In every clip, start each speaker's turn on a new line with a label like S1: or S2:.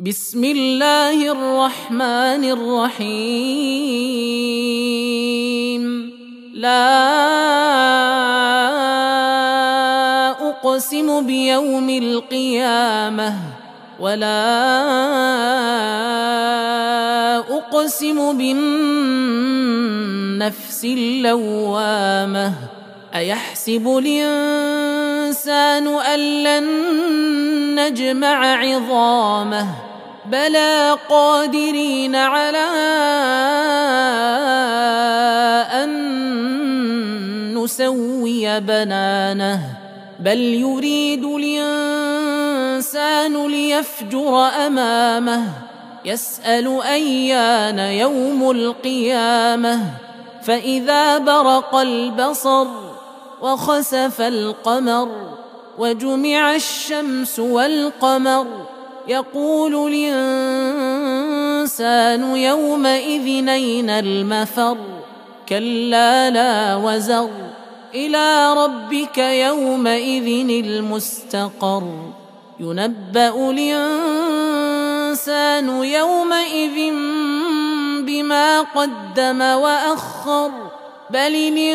S1: بسم الله الرحمن الرحيم. لا أقسم بيوم القيامة ولا أقسم بالنفس اللوامة. أيحسب الإنسان أن لن نجمع عظامه بلى قادرين على أن نسوي بنانه بل يريد الإنسان ليفجر أمامه يسأل أيان يوم القيامة فإذا برق البصر وخسف القمر وجمع الشمس والقمر يقول الإنسان يومئذ أين المفر كلا لا وزر إلى ربك يومئذ المستقر ينبأ الإنسان يومئذ بما قدم وأخر بل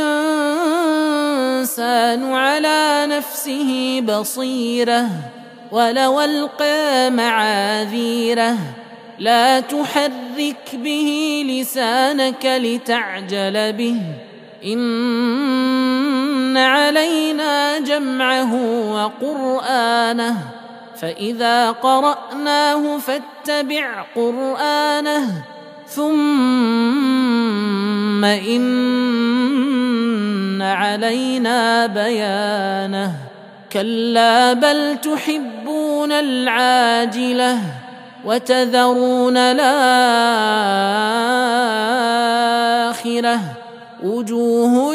S1: الإنسان على نفسه بصيرة ولو ألقى معاذيره لا تحرك به لسانك لتعجل به إن علينا جمعه وقرآنه فإذا قرأناه فاتبع قرآنه ثم إن علينا بيانه كلا بل تحبون العاجلة وتذرون الآخرة وجوه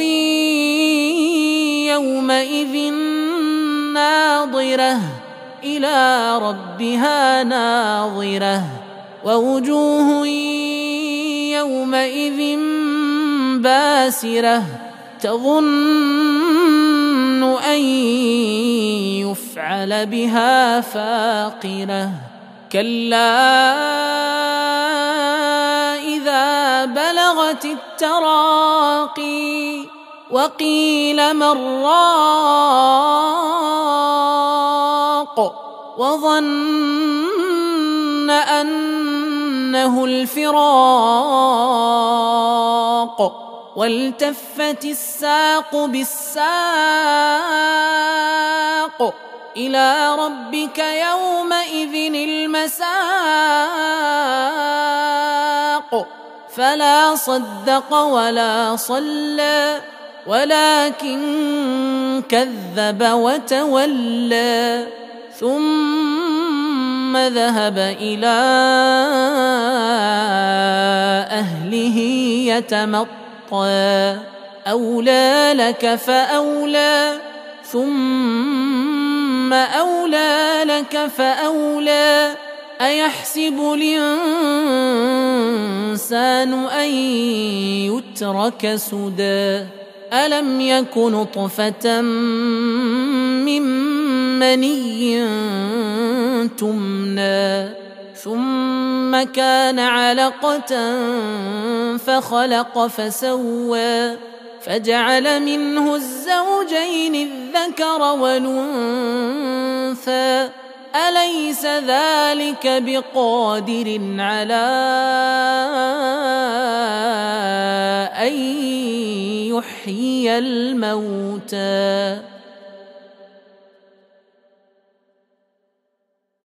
S1: يومئذ ناظرة إلى ربها ناظرة ووجوه يومئذ باسرة تظن أن يفعل بها فاقرة كلا إذا بلغت التراقي وقيل من راق وظن أنه الفراق والتفت الساق بالساق إلى ربك يومئذ المساق فلا صدق ولا صلى ولكن كذب وتولى ثم ذهب إلى أهله يتمطى أولى لك فأولى ثم أولى لك فأولى أيحسب الإنسان أن يترك سدى ألم يك نطفة من مني تمنى ثم كان علقة فخلق فسوى فجعل منه الزوجين الذكر والأنثى أليس ذلك بقادر على أن يحيي الموتى